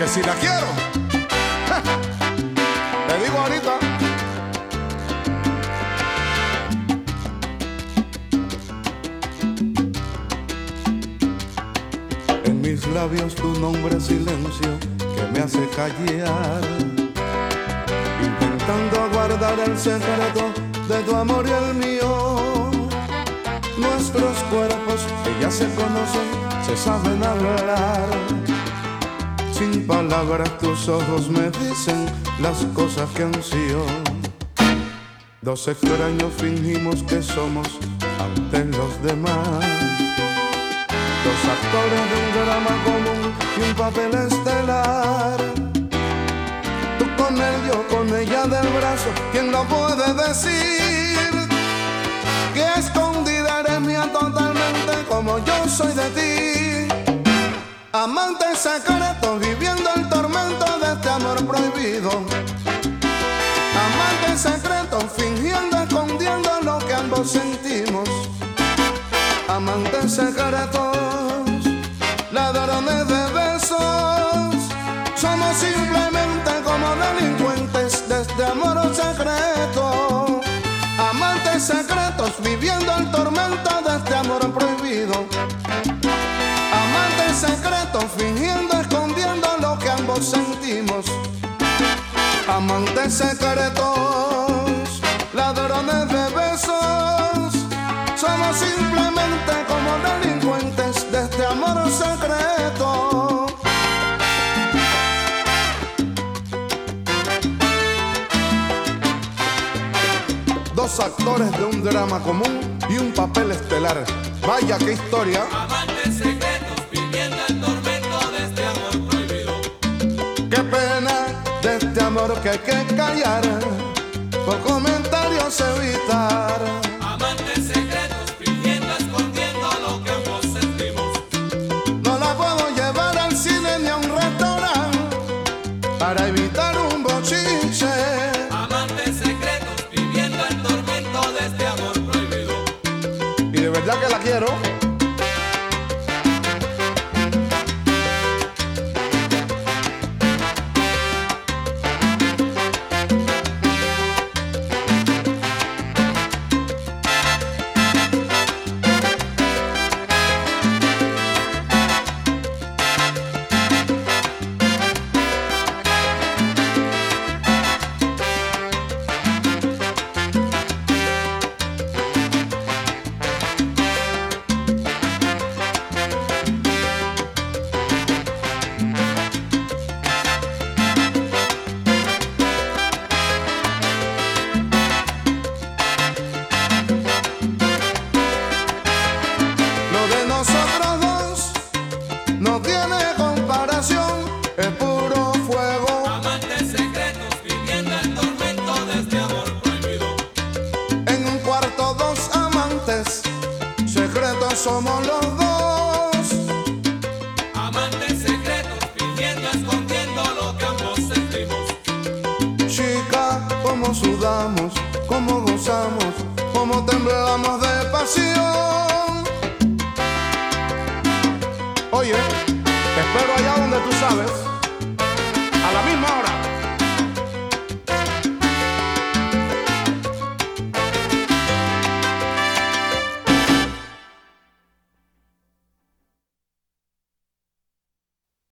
si la quiero, te digo ahorita. En mis labios tu nombre silencio que me hace callar, intentando guardar el secreto de tu amor y el mío. Nuestros cuerpos que ya se conocen, se saben hablar. Sin palabras tus ojos me dicen las cosas que ansío. Dos extraños fingimos que somos ante los demás. Dos actores de un drama común y un papel estelar. Tú con él, yo con ella del brazo. ¿Quién lo puede decir? Que escondida eres mía totalmente como yo soy de ti. Amantes secretos viviendo el tormento de este amor prohibido. Amantes secretos fingiendo, escondiendo lo que ambos sentimos. Amantes secretos, ladrones de besos. Somos simplemente como delincuentes de este amor secreto. Amantes secretos viviendo el tormento de este amor prohibido. Amantes secretos fingiendo, escondiendo lo que ambos sentimos. Amantes secretos, ladrones de besos. Somos simplemente como delincuentes de este amor secreto. Dos actores de un drama común y un papel estelar. Vaya qué historia. Amantes secretos viviendo el tormento de este amor prohibido. Qué pena de este amor que hay que callar, por comentarios evitar. Amantes secretos fingiendo, escondiendo lo que ambos sentimos. No la puedo llevar al cine ni a un restaurante para evitar un bochinche. Amantes secretos viviendo el tormento de este amor prohibido. Y de verdad que la quiero. Nosotros dos no tiene comparación, es puro fuego. Amantes secretos viviendo el tormento de este amor prohibido. En un cuarto dos amantes, secretos somos los dos. Amantes secretos fingiendo, escondiendo lo que ambos sentimos. Chica, cómo sudamos, cómo gozamos, cómo temblamos de pasión. Oye, te espero allá donde tú sabes, a la misma hora.